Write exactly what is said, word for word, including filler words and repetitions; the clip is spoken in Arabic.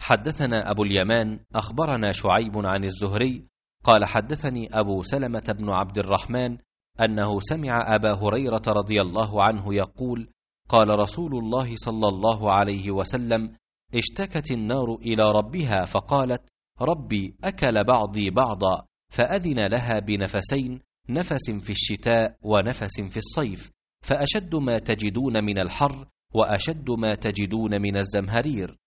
حدثنا أبو اليمان أخبرنا شعيب عن الزهري قال حدثني أبو سلمة بن عبد الرحمن أنه سمع أبا هريرة رضي الله عنه يقول قال رسول الله صلى الله عليه وسلم اشتكت النار إلى ربها فقالت ربي أكل بعضي بعضا، فأذن لها بنفسين، نفس في الشتاء ونفس في الصيف، فأشد ما تجدون من الحر وأشد ما تجدون من الزمهرير،